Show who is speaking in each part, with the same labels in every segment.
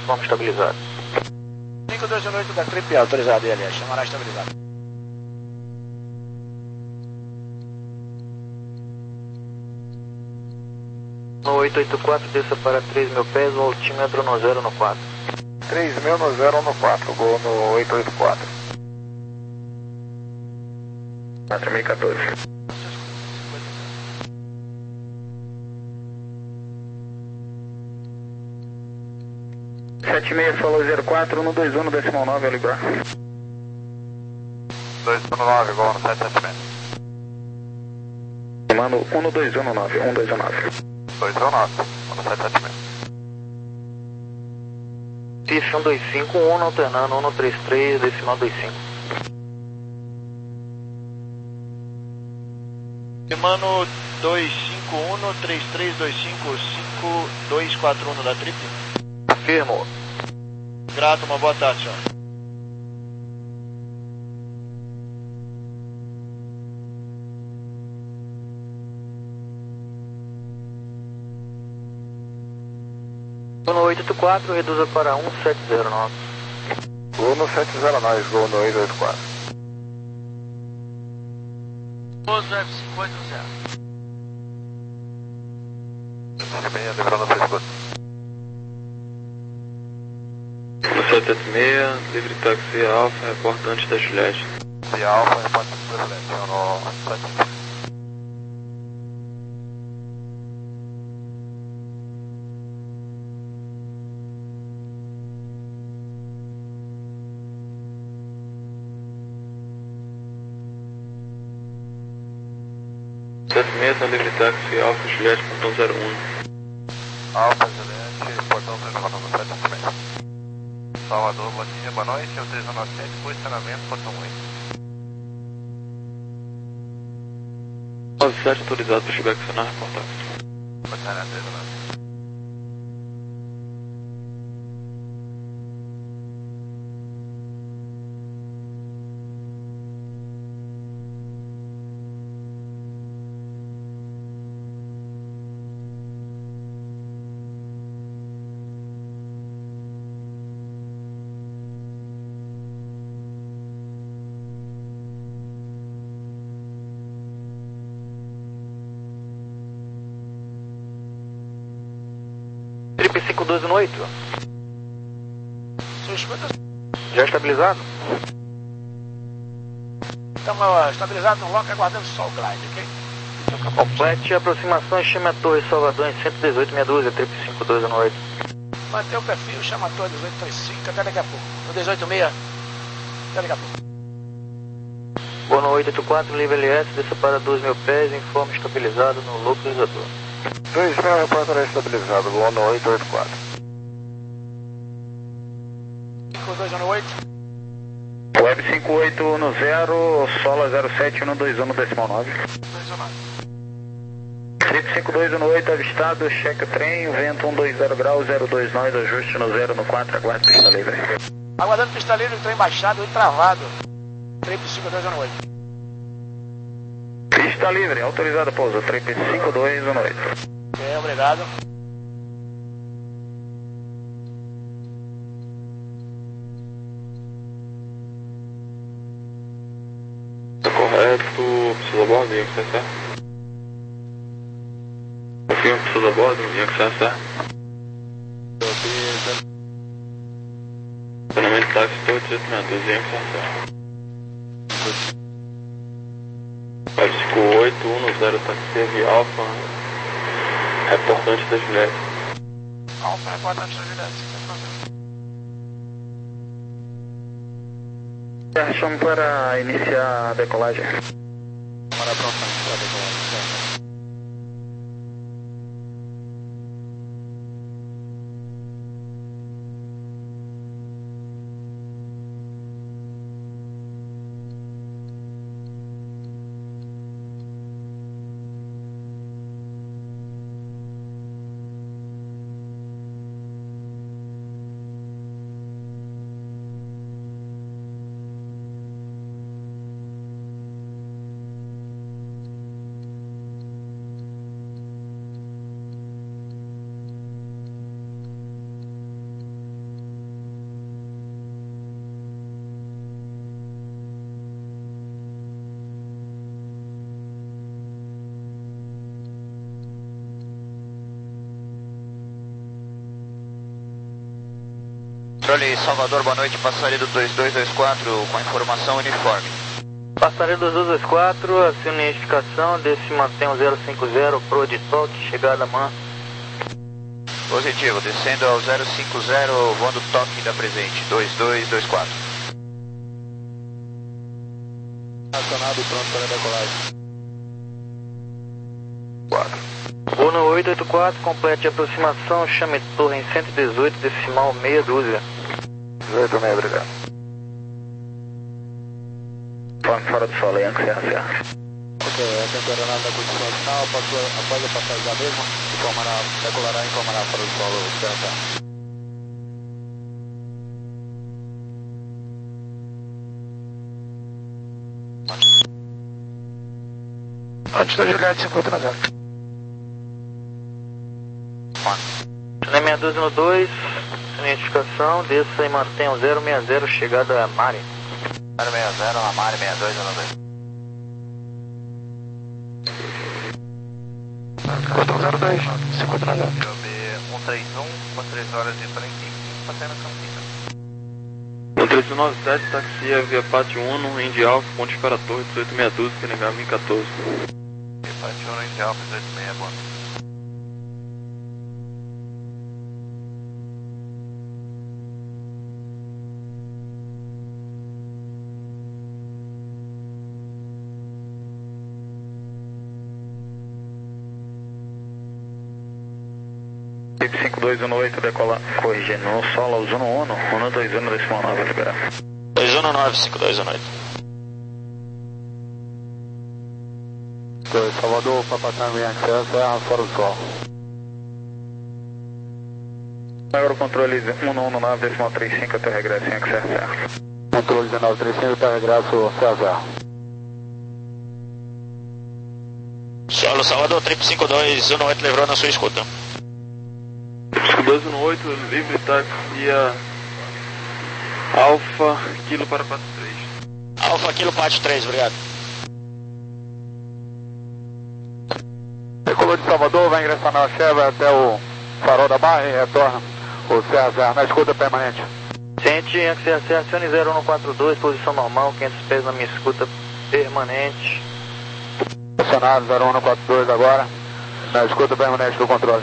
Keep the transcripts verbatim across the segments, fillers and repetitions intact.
Speaker 1: informe estabilizado.
Speaker 2: cinco dois oito da Trip autorizado, ele chamará estabilizado.
Speaker 1: No oito oito quatro, desça para três mil pés, o altímetro no zero no quatro.
Speaker 3: três mil no zero no quatro, gol no oito oito quatro. quatro mil e quatorze. sete seis, falou zero quatro, um dois um no decimal nove, Olibar.
Speaker 4: dois um nove, gol no sete sete seis.
Speaker 3: Mano, um dois um no nove, um dois um nove.
Speaker 4: dois um nove, gol no sete sete seis.
Speaker 1: P I F um dois cinco, um alternando, um três três, decimal dois cinco.
Speaker 2: Mano, dois cinco um, três três dois cinco, cinco dois quatro um da Trip.
Speaker 1: Afirmo.
Speaker 2: Grato, uma boa tarde, senhor.
Speaker 1: No oito oito quatro, reduza para um sete zero nove.
Speaker 3: Gol no sete zero nove, gol no oito oito quatro.
Speaker 2: Pouso F cinco oito zero.
Speaker 4: sete seis, livrando seis escudo.
Speaker 5: sete sete seis, livre táxi Alfa, reporta antes da Juliette.
Speaker 4: E Alfa, repórter do Juliette, no sete sete seis.
Speaker 5: sete seis, livre táxi Alfa, Juliette, portão zero um.
Speaker 4: Alfa, Juliette, portão zero um no sete sete seis. Salvador, bom dia, boa noite, é o três um nove sete, posicionamento, portão oito.
Speaker 5: nove sete, autorizado para chegar aqui na reportagem.
Speaker 4: Posicionamento três um nove.
Speaker 1: Trip cinco doze no oito.
Speaker 2: Senhor, escuta.
Speaker 1: Já estabilizado?
Speaker 2: Estamos estabilizados no lock, aguardando só o glide, ok?
Speaker 1: Complete aproximação, chama a torre Salvador em cento e dezoito, meia dúzia, Trip cinco doze no oito.
Speaker 2: Manter o perfil, chama a torre dezoito trinta e cinco, até daqui a pouco. No dezoito seis, até daqui a pouco.
Speaker 1: Gol no oito oito quatro, livre L S, desça para dois mil pés, informe estabilizado no localizador.
Speaker 3: dois mil, repórter estabilizado, gol no oito oito quatro.
Speaker 2: cinco dois um oito.
Speaker 3: Web cinco oito no zero, Sola zero sete um dois um no decimal nove.
Speaker 2: dois um nove.
Speaker 3: Trip cinco dois um oito, avistado, cheque o trem, vento um dois zero graus, zero dois nove, ajuste no zero no quatro, aguarde pista livre.
Speaker 2: Aguardando pista livre, trem baixado e travado. Trip cinco dois um oito.
Speaker 3: Pista livre, autorizado pouso, Trip cinco dois um oito.
Speaker 2: Ok, obrigado.
Speaker 5: Tá correto, precisa bordo, vinha que certo? Confirma, precisa bordo, vinha que certo? Treinamento táxi, estou dezoito metros, vinha que certo? cinco oito um no zero, táxi via Alfa, reportante da Juliette.
Speaker 2: Alfa, reportante da Juliette.
Speaker 3: Chamo para iniciar a decolagem.
Speaker 2: Para prontamente para decolagem. Controle Salvador, boa noite, passaredo dois dois dois quatro com informação uniforme.
Speaker 1: Passaredo dois dois dois quatro, assina a identificação, desse mantém o zero cinco zero, pro de toque, chegada man.
Speaker 2: Positivo, descendo ao zero cinco zero, voando toque da presente, dois dois dois quatro.
Speaker 3: Acionado, pronto para decolagem.
Speaker 2: quatro.
Speaker 1: Uno oito oito quatro, complete a aproximação, chame torre em cento e dezoito, decimal meia dúzia.
Speaker 3: dezoito meia, obrigado. Forme fora do solo, Yankee, C A C A. Ok, a temperada da condição final, após a passagem da mesma, informará, decolará e informará fora do solo, C A C A. Antes da Juliette, cinquenta na zero.
Speaker 1: Chame meia dúzia no dois, identificação, desça e mantenha o zero seis zero, chegada a Mari.
Speaker 2: zero seis zero, na Mari, sessenta e dois no dois.
Speaker 3: Cordão zero dois, cinquenta na zero.
Speaker 4: C O B cento e trinta e um, com três horas e trinta e cinco, passando a Campinas.
Speaker 5: um três nove sete, taxia via Pátio Uno, Indy Alfa, ponte espera torre, dezoito meia dúzia, P N H mil e quatorze.
Speaker 4: Pátio Uno, Indy Alfa, dezoito meia, boa.
Speaker 3: cinco dois um oito, decolar, corrigindo, no solo, Uno Uno, Uno dois um, decimal nove, liberar.
Speaker 2: dois um nove, cinco dois um oito.
Speaker 3: Salvador, Papatã, Yankee, Serra, fora do solo. Agora controle um um nove, decimal trinta e cinco, até regresso, Yankee, Serra. Controle dezenove trinta e cinco, até regresso, Serra.
Speaker 2: Solo Salvador, triplo cinco dois um oito, levou na sua escuta.
Speaker 5: cinco dois um oito, livre taxia Alfa, Kilo para quatro três.
Speaker 2: Alfa, Kilo, Pátio três, obrigado.
Speaker 3: Decolou de Salvador, vai ingressar na Cheva até o farol da Barra e retorna o C A zero na escuta permanente.
Speaker 1: Ciente, Yankee C A C, acione zero um quatro dois, posição normal, quinhentos pés na minha escuta permanente.
Speaker 3: Acionado zero um quatro dois agora, na escuta permanente do controle.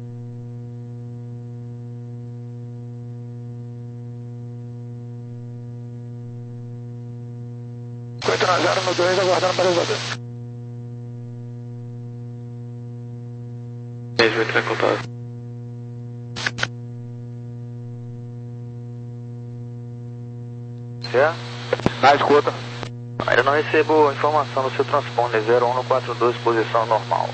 Speaker 3: oito na zero no dois, aguardando para resolver.
Speaker 5: Mesmo entrar em contato.
Speaker 1: Certo?
Speaker 3: Na escuta.
Speaker 1: Ainda não recebo informação do seu transponder, zero um quatro dois, posição normal.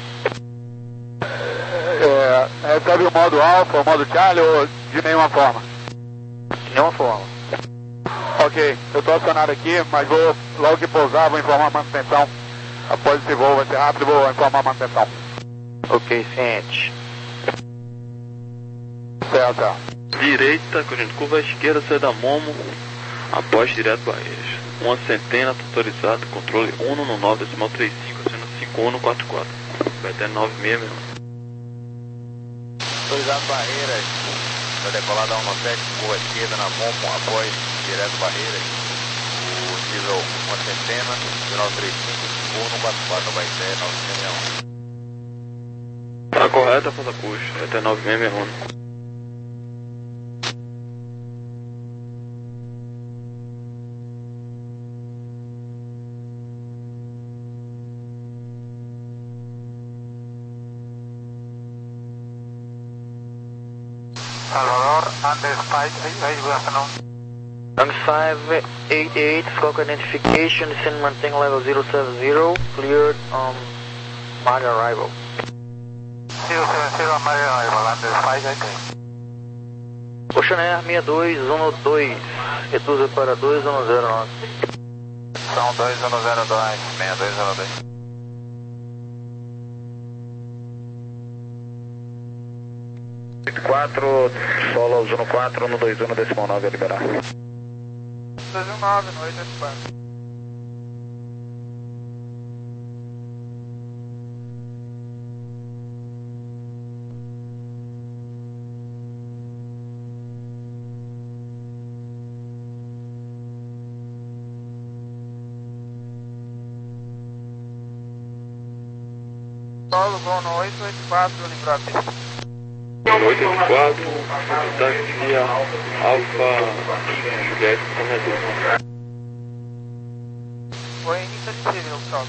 Speaker 3: É, recebe o modo Alfa, o modo Charlie ou de nenhuma forma?
Speaker 1: De nenhuma forma.
Speaker 3: Ok, eu estou acionado aqui, mas vou, logo que pousar, vou informar a manutenção. Após esse voo vai ser rápido, vou informar a manutenção.
Speaker 1: Ok, ciente.
Speaker 3: Certo, certo.
Speaker 5: Direita, correndo curva à esquerda, sai da Momo, após direto Barreiras. Uma centena, autorizado, controle um no nove, decimal trinta e cinco, acena cinco um quatro quatro. Vai até nove seis seis.
Speaker 2: Autorizado Barreiras, vai decolar da um sete, curva esquerda na Momo, após direto Barreiras. O nível uma centena, final trinta e cinco, cinco um quatro quatro, vai até nove seis seis um.
Speaker 5: Tá correta, ponta puxa, vai até nove seis seis um.
Speaker 3: Salvador, Andes five eight, good afternoon.
Speaker 1: Andes five eight eight, squawk identification, descend maintain level zero seven zero, cleared on Mari arrival.
Speaker 3: zero seven zero, Mari arrival, Andes five eight eight.
Speaker 1: Ocean Air sessenta e dois um dois, reduza para dois um zero nove.
Speaker 2: São dois um zero dois, sessenta e dois um dois.
Speaker 3: oito quatro, solo Uno quatro, Uno dois um, decimal nove, a liberar.
Speaker 2: dois um nove, no oito oito quatro.
Speaker 1: Paulo, vão no oito oito quatro, livrar a pista.
Speaker 5: oito oito quatro, táxi Alfa Juliette, Tomé
Speaker 1: Foi início de civil, salve.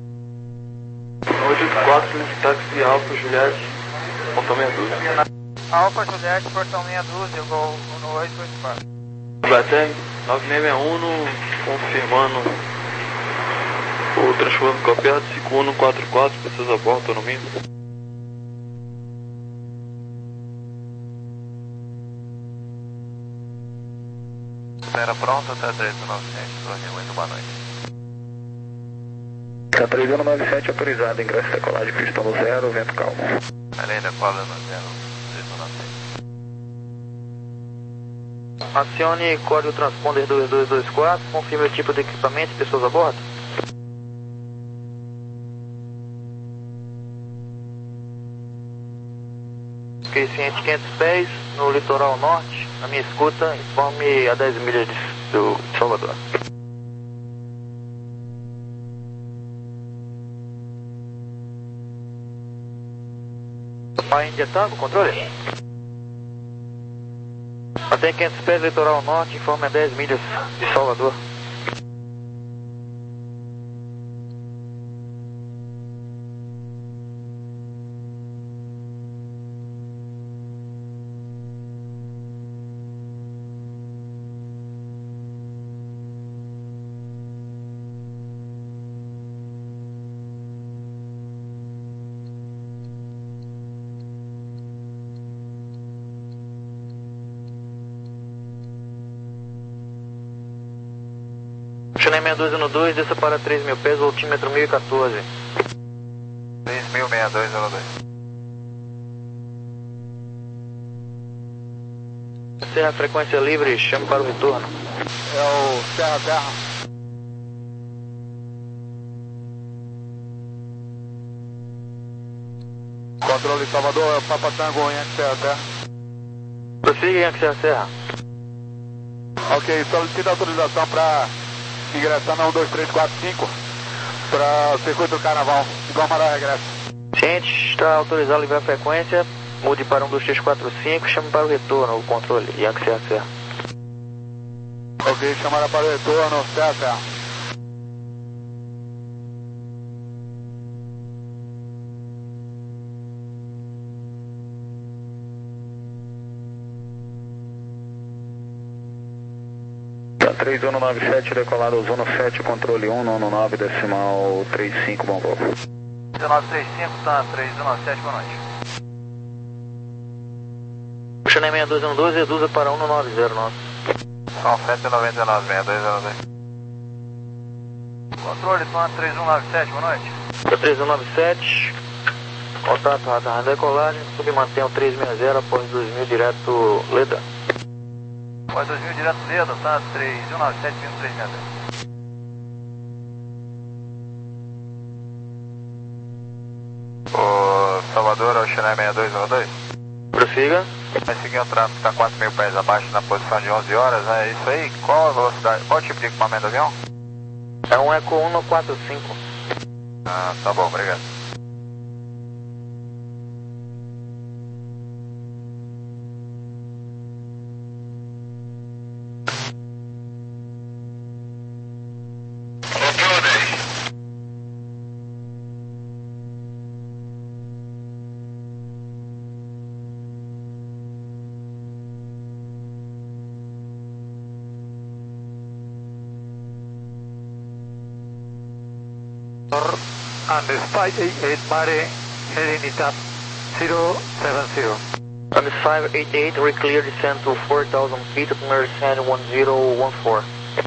Speaker 5: oito oito quatro, táxi Alfa Juliette, Portão meia dúzia.
Speaker 1: Alfa Juliette, portão meia dúzia, eu vou no oito oito quatro.
Speaker 5: Batem nove seis seis um, confirmando o transformador copiado, cinco um quatro quatro, pessoas a bordo, tô no mínimo.
Speaker 4: Espera pronta até três mil e novecentos, torneio oito, boa noite.
Speaker 3: Tá três mil novecentos e sete autorizado, ingresso decolagem, pista no zero, vento calmo.
Speaker 4: Além da cola no zero, três mil e novecentos.
Speaker 1: Acione código transponder dois dois dois quatro, confirme o tipo de equipamento e pessoas a bordo. Fiquei ciente quinhentos pés, no litoral norte, na minha escuta, informe a dez milhas de, do, de Salvador. Pai India Tango, controle? Até quinhentos pés, litoral norte, informe a dez milhas de Salvador. Chennai seis dois um dois, desça para três mil pés, voltímetro mil e quatorze.
Speaker 4: três mil sessenta e dois zero dois.
Speaker 1: Serra, frequência livre, chame para o retorno.
Speaker 3: É o Serra Terra. Controle Salvador, é o Papa Tango, Yankee Serra Terra.
Speaker 1: Prossiga, Yankee Serra Serra.
Speaker 3: Ok, solicita autorização para ingressar na um dois três quatro cinco para o circuito do Carnaval, igual Amaral regresso.
Speaker 1: Ciente, está autorizado a livrar a frequência, mude para um dois três quatro cinco, chame para o retorno, o controle, Yankee Serra Serra.
Speaker 3: Ok, chamará para o retorno, Serra Serra. três um nove sete, decolado Ozono sete, controle um nove nove, decimal trinta e cinco, bom voo.
Speaker 1: dezenove trinta e cinco, tá, três um nove sete, boa noite. Chennai seis dois um dois, reduza para um nove zero nove.
Speaker 4: São sete noventa e nove, sessenta e dois zero dois.
Speaker 1: Controle, Tom três um nove sete, boa noite. três um nove sete, contato radar, decolagem, submantenha o três seis zero após dois mil direto Leda. Após dois mil direto Leda, tá, três um nove sete, três seis zero.
Speaker 4: O Salvador é o Chennai seis dois um dois.
Speaker 1: Prossiga.
Speaker 4: Vai seguir o trânsito, está quatro mil pés abaixo na posição de onze horas, é isso aí? Qual a velocidade, qual o tipo de equipamento do avião?
Speaker 1: É um Eco um quatro cinco.
Speaker 4: Ah, tá bom, obrigado.
Speaker 3: And the five eight eight Mare heading it up zero seven zero.
Speaker 1: On the five eight eight, reclear descent to four thousand feet at Mercedes one zero one four.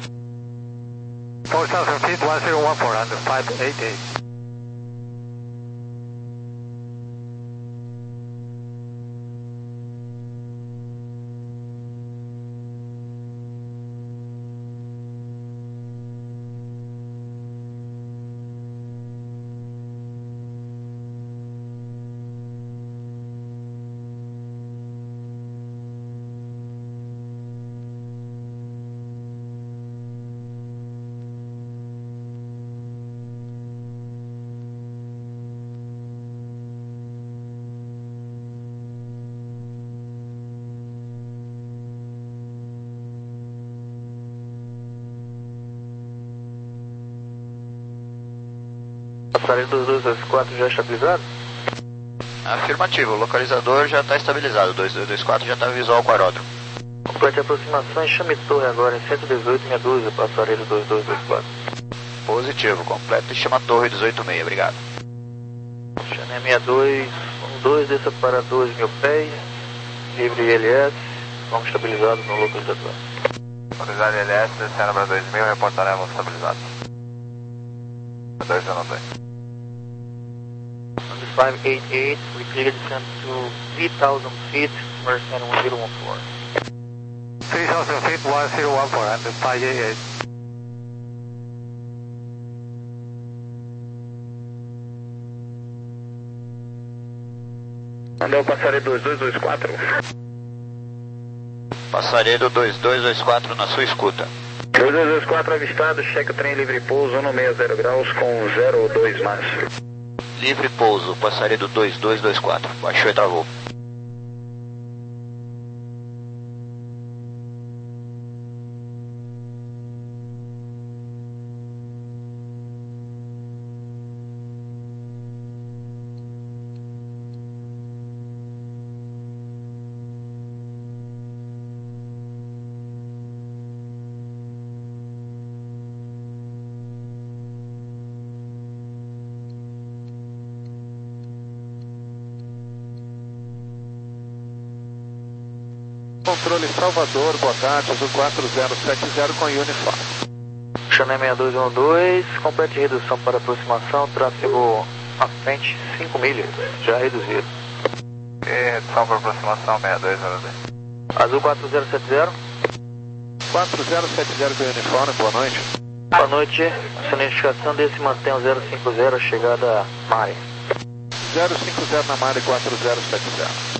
Speaker 3: four thousand feet, one zero one four, and the five eight eight.
Speaker 1: Passaredo dois dois dois quatro já estabilizado?
Speaker 2: Afirmativo, o localizador já está estabilizado, dois dois dois quatro já está visual com o aeródromo.
Speaker 1: Complete aproximação e chame torre agora em cento e dezoito, meia dúzia, passaredo dois dois dois quatro.
Speaker 2: Positivo, completo e chama torre dezoito seis, obrigado.
Speaker 1: Chané sessenta e dois, um dois, desça para dois mil pés, livre L S, vamos estabilizado no localizador.
Speaker 4: Localizado L S, descendo para dois mil, reportaremos estabilizado. dois zero dois.
Speaker 1: On the five eight eight, we clear descent to three thousand feet, Mercedes one zero one four.
Speaker 3: three thousand feet, one zero one four, and the five eight eight.
Speaker 1: Mandou o passaredo dois dois dois quatro.
Speaker 2: Passaredo dois dois dois quatro na sua escuta.
Speaker 1: dois dois dois quatro avistado, cheque o trem livre pouso, um sessenta graus com zero dois mais.
Speaker 2: Livre pouso, passaredo dois dois dois quatro, baixou e travou.
Speaker 3: Controle Salvador, boa tarde, azul quatro zero sete zero com uniforme.
Speaker 1: Chané sessenta e dois um dois, complete redução para aproximação, tráfego à frente cinco milhas, já reduzido.
Speaker 4: E redução para aproximação sessenta e dois zero dois.
Speaker 1: Azul quatro zero sete zero.
Speaker 3: quatro zero sete zero com uniforme, boa noite.
Speaker 1: Boa noite, essa identificação desse mantém o zero cinco zero, chegada a Mare.
Speaker 3: zero cinco zero na Mare quatro zero sete zero.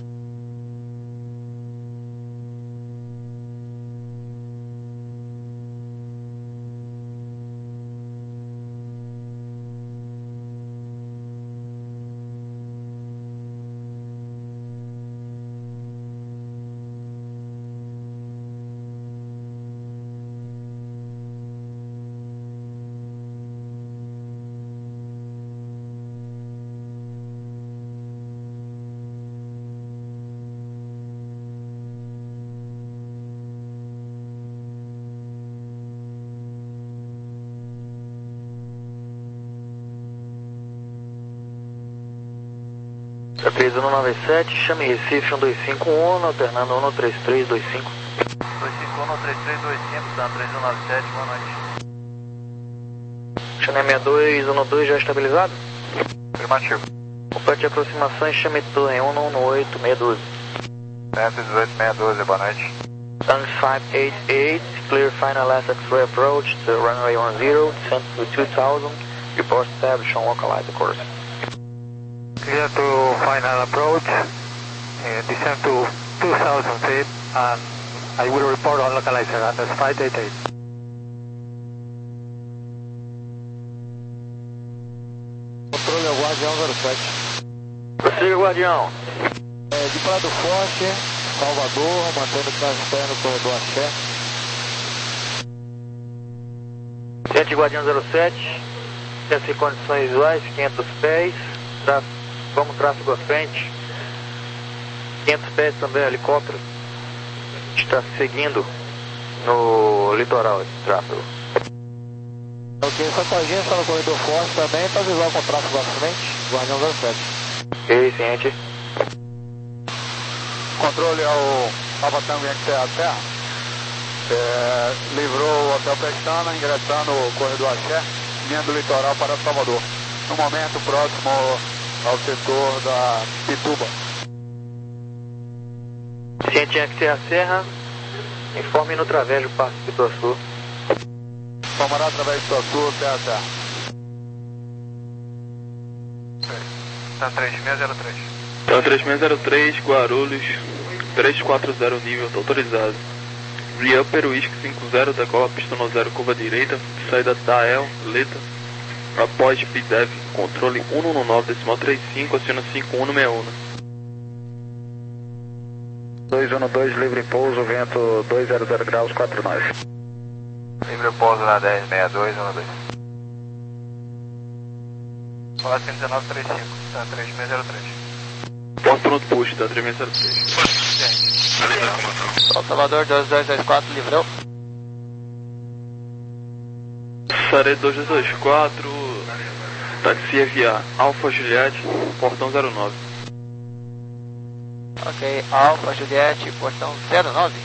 Speaker 1: três um nove sete, chame Recife um dois cinco um, alternando um três três dois cinco.
Speaker 4: dois cinco um, três três dois cinco, tá, três um nove sete, boa noite.
Speaker 1: Chané sessenta e dois um dois já estabilizado?
Speaker 4: Afirmativo.
Speaker 1: Complete aproximação e chame torre um um oito, meia dúzia.
Speaker 4: cento e dezoito, meia dúzia, boa noite.
Speaker 1: Tanks five eight eight, clear final last X-ray approach to runway one zero, descent to two thousand, report established on localize the course.
Speaker 3: Clear to final approach, uh, descend to two thousand feet, and I will report on localizer under five eight eight. Controle ao Guardião zero sete.
Speaker 1: Prossiga, Guardião.
Speaker 3: É, de Prado Forte, Salvador, mantendo o trânsito no corredor Axé.
Speaker 1: Gente, Guardião zero sete, tem condições visuais, quinhentos pés, tráfego. Vamos tráfego à frente, quinhentos pés também, helicóptero, está seguindo no litoral esse tráfego.
Speaker 3: Ok, Sacodinha está no corredor forte também, está visual com tráfego à frente, Guardião zero sete.
Speaker 1: Ok, ciente.
Speaker 3: Controle ao Alfa Tango Yankee Terra Terra, é, livrou o Hotel Pestana, ingressando o corredor Axé, linha do litoral para Salvador. No momento próximo ao setor da Pituba.
Speaker 1: Ciente Yankee Terra Serra, informe no Travejo Parque Pituaçu.
Speaker 3: Informará através do Pituaçu, Terra Terra.
Speaker 4: Tá três seis zero três.
Speaker 5: Tá três seis zero três, Guarulhos, três quatro zero nível, tá autorizado. Real Peruísque cinco zero, decola pista no zero, curva direita, saída da El, Leta. Após P D E V, controle um um nove, decimal trinta e cinco, aciona cinco um seis um.
Speaker 1: dois um dois, livre pouso, vento dois zero zero graus, quatro nove.
Speaker 4: Livre pouso na dez sessenta e dois um dois. Decolar cento e dezenove, trinta e cinco, tá, três seis zero três.
Speaker 5: Porto pronto push, tá, três seis zero três.
Speaker 1: Sol Salvador dois dois dois quatro, livrou.
Speaker 5: Sare dois dois dois quatro, táxi via Alfa Juliette, portão zero nove.
Speaker 1: Ok, Alfa Juliette, portão zero nove.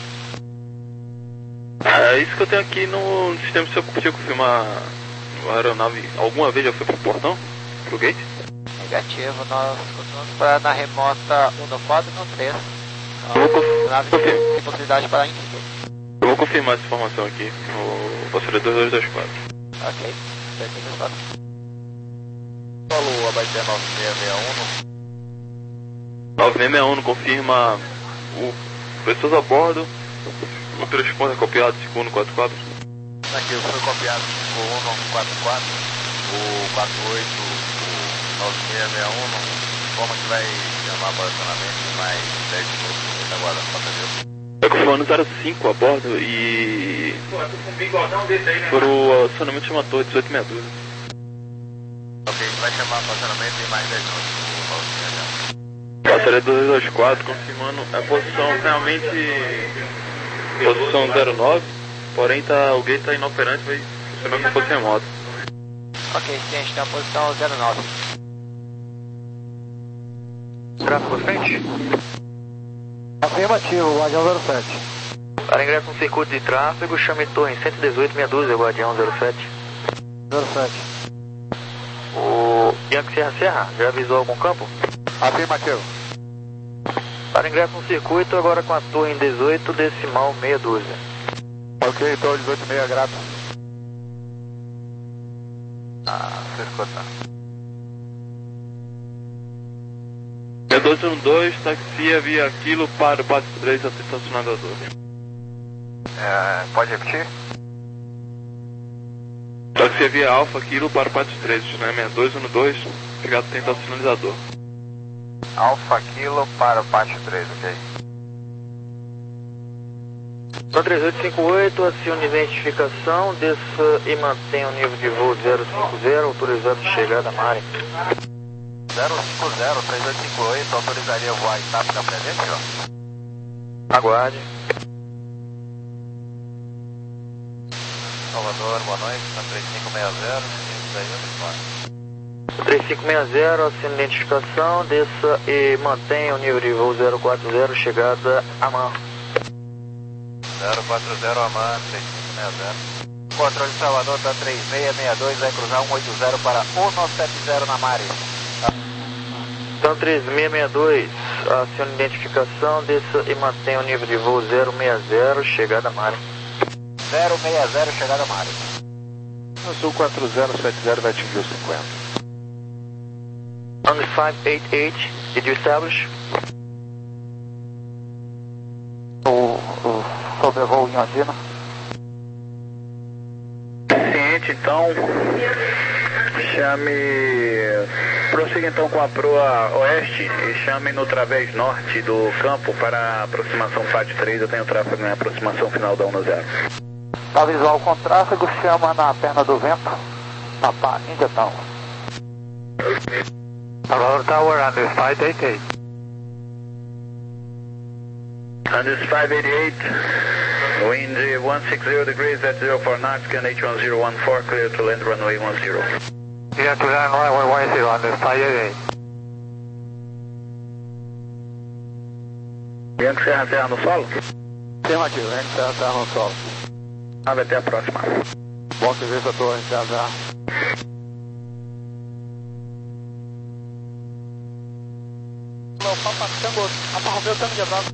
Speaker 5: É isso que eu tenho aqui no sistema. Se eu podia confirmar a aeronave alguma vez já foi pro portão? Pro gate?
Speaker 1: Negativo, nós continuamos para na remota um no quatro e no três.
Speaker 5: Eu vou conf...
Speaker 1: Nave tem possibilidade para infinito.
Speaker 5: Eu vou confirmar essa informação aqui no passageiro dois dois dois quatro.
Speaker 1: Ok, dois dois dois quatro.
Speaker 2: Falou, Abaité nove seis seis um.
Speaker 5: nove seis seis um confirma o pessoas a bordo. O transporte é copiado cinco um quatro quatro.
Speaker 2: Aqui foi copiado cinco um quatro quatro, o quatro oito, o nove seis seis um, como que vai chamar posicionamento em mais dez minutos, agora, passageiro.
Speaker 5: É que o fone zero cinco a bordo e... Pro acionamento chama torre dezoito sessenta e dois.
Speaker 2: Ok, a gente vai chamar posicionamento em mais dez minutos, o nove seis seis um.
Speaker 5: Passageiro dois dois quatro confirmando a posição realmente... Posição zero nove, porém tá, o gate tá inoperante, vai funcionar como se fosse remoto.
Speaker 1: Ok, sim, a gente tem a posição zero nove.
Speaker 6: Tráfego frente?
Speaker 3: Afirmativo, Guardião zero sete.
Speaker 6: Para ingresso no circuito de tráfego, chame torre cento e dezoito, meia dúzia, Guardião zero sete.
Speaker 3: zero sete.
Speaker 6: O Yankee Serra Serra, já avisou algum campo?
Speaker 3: Afirmativo.
Speaker 6: Para ingresso no circuito, agora com a torre em dezoito, decimal, meia dúzia.
Speaker 3: Ok, torre dezoito meia, grato.
Speaker 2: Ah, você escuta.
Speaker 5: É dois um dois, taxia via Kilo para o Pátio três, atenção sinalizador.
Speaker 2: É, pode repetir?
Speaker 5: Taxia via Alfa Kilo para o Pátio três, né? dois um dois, chegado a tentar o sinalizador.
Speaker 2: Alfa Kilo para o Pátio três, ok?
Speaker 6: São três oito cinco oito, acione identificação, desça e mantenha o nível de voo zero cinco zero, autorizado de chegada à Mari.
Speaker 2: zero cinco zero, três oito cinco oito, autorizaria voar em TAP da presente, ó?
Speaker 6: Aguarde.
Speaker 2: Salvador, boa noite, na três cinco seis zero, isso aí eu respondo.
Speaker 6: três cinco seis zero, acione identificação, desça e mantenha o nível de voo zero quatro zero, chegada a Man.
Speaker 2: zero quatro zero, Aman, três cinco seis zero. Controle Salvador, tá três seis seis dois, vai cruzar um oito zero para um nove sete zero na Mari.
Speaker 6: Então três seis seis dois, acione identificação, desça e mantenha o nível de voo zero seis zero, chegada a Mari.
Speaker 2: zero seis zero, chegada a Mari.
Speaker 3: Azul quatro zero sete zero vai atingir os cinquenta.
Speaker 6: On the five eight eight, did you establish?
Speaker 3: O, o sobrevoo em Andina.
Speaker 1: Ciente, então, chame, prossiga então com a proa oeste e chame no través norte do campo para a aproximação F A T três, eu tenho tráfego na aproximação final da um zero.
Speaker 3: Tá visual com tráfego, chama na perna do vento, na pá, Índia Town. Salvador Tower, on this five eight eight.
Speaker 1: On this five eight eight, wind one six zero degrees at zero four knots, can H one zero one four, clear to land runway one zero.
Speaker 3: Clear to land runway one zero on this five eight eight.
Speaker 1: Yankee Serra Serra no solo?
Speaker 3: Afirmativo, Yankee Serra Serra no solo.
Speaker 5: Nave até a próxima.
Speaker 3: Bom serviço a torre, Serra Serra.
Speaker 7: O Papa Tango, Papa Romeu Tango de Bravo.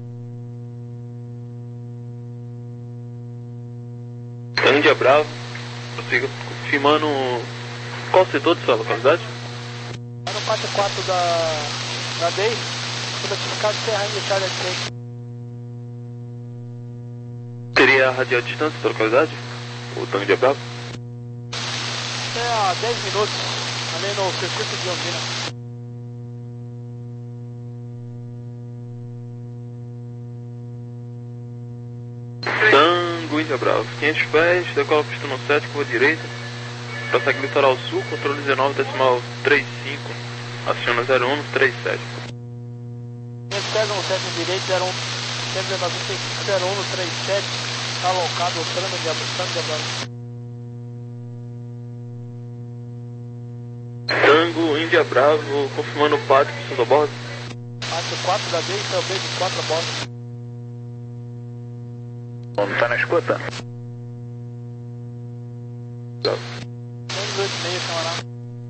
Speaker 5: Tango de Bravo, prossiga confirmando qual setor de sua localidade?
Speaker 7: É no pátio quatro da, da D E I, com notificado Serra Índia Charlie três.
Speaker 5: Seria a radial distância da localidade? O Tango de Bravo?
Speaker 7: É a dez minutos, ali no circuito de Ondina.
Speaker 5: Tango Índia Bravo, quinhentos pés, decola pista no sete, curva direita, Prossegue litoral sul, controle dezenove decimal trinta e cinco, aciona zero um trinta e sete.
Speaker 7: Eles pegam o sétimo direito, zero um, cento e noventa e cinco, zero um trinta e sete, alocado, trânsito de Abrão de Abrão.
Speaker 5: Tango, Índia Bravo, confirmando o pátio, precisa da borda.
Speaker 7: Pátio quatro da D, seu B de quatro a borda.
Speaker 1: Tá na escuta?
Speaker 7: cento e dezoito e meio, camarada.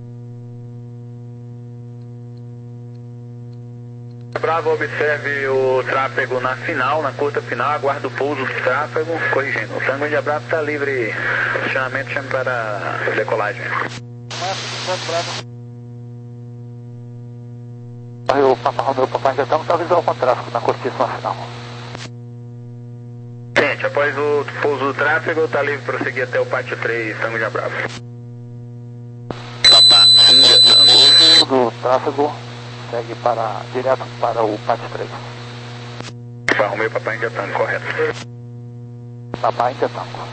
Speaker 1: Bravo, observe o tráfego na final, na curta final, aguarda o pouso do tráfego, corrigindo. O Tango Índia Bravo está livre, acionamento, chame para decolagem.
Speaker 3: Aí o Papa Romeu, Papai já está no visual com tráfego na cortiça final.
Speaker 1: Gente, após o pouso do tráfego, está livre para prosseguir até o pátio três, Tango Índia Bravo.
Speaker 3: Papa Índia Tango. O tráfego segue para, direto para o pátio três.
Speaker 1: Papa Romeu, Papai Índia Tango, correto.
Speaker 3: Papai Índia Tango.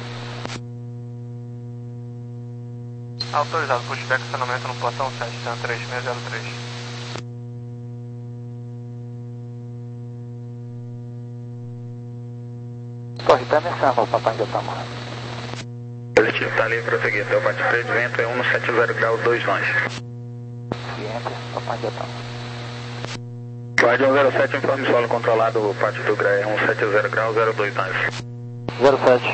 Speaker 4: Autorizado, pushback, estacionamento no portão sete, Tan três seis zero três.
Speaker 3: Torre Pernessama, o Papai Índia Tango.
Speaker 1: Positivo, está livre para prosseguir até o pátio três, vento é um sete zero graus, dois longe.
Speaker 3: Ciente, Papai Índia Tango.
Speaker 1: Guardião zero sete, informe solo controlado, pátio do G R E um sete zero graus, zero dois longe.
Speaker 3: zero sete.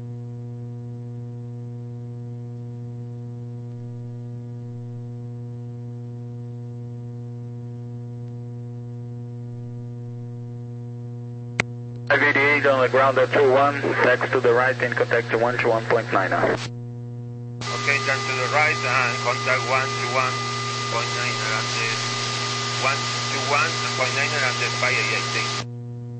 Speaker 1: eighty-eight on the ground at two one, next to the right in contact one to one point nine now.
Speaker 2: Okay, turn to the right and contact one to one point nine around the one to one point nine around the five eighteen.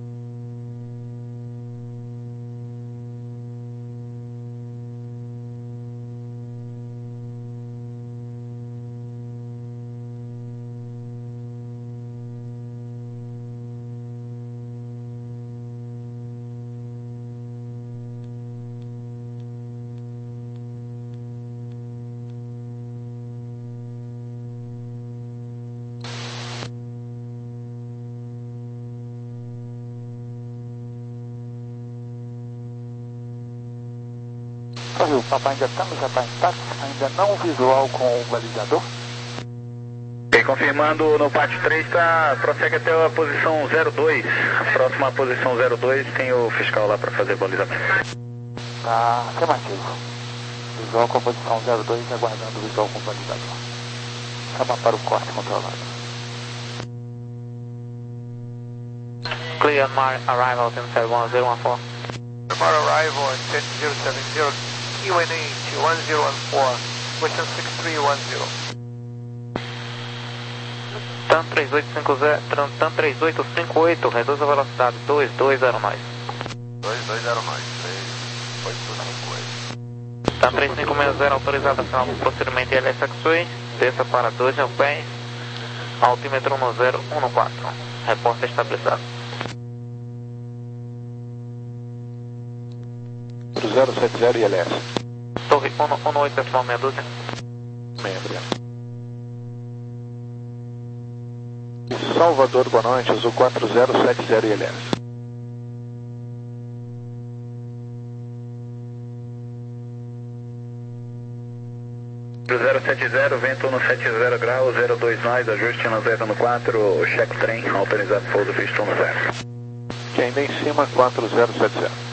Speaker 3: O Papai Índia Tango já está intacto, ainda não visual com o balizador.
Speaker 1: Ok, confirmando no pátio três, tá, prossegue até a posição zero dois. A próxima posição zero dois tem o fiscal lá para fazer balizamento.
Speaker 3: Tá afirmativo. Visual com a posição zero dois, aguardando o visual com o balizador. Chama para o corte controlado.
Speaker 6: Clear my arrival ten seven one zero one four.
Speaker 4: Tomorrow arrival at ten zero seven zero, Q N H one zero one four, question six three one zero.
Speaker 6: Tan três oito cinco zero, Tan três oito cinco oito, reduz a velocidade, dois dois zero mais.
Speaker 2: dois dois zero mais, três oito cinco oito.
Speaker 6: Tan três cinco seis zero, autorizado a acionar o procedimento L S X-Way, desça para dois mil pés, altímetro um zero um quatro, reporte estabilizado.
Speaker 3: zero sete zero I L S.
Speaker 6: Torre um um oito, decimal meia dúzia.
Speaker 3: Meia dúzia. Salvador, boa noite, azul quatro zero sete zero I L S.
Speaker 1: zero sete zero, vento no sete zero graus, zero dois nós, ajuste no zero no quatro, cheque trem, autorizado pouso visto no zero.
Speaker 3: Que ainda em cima, quatro zero sete zero.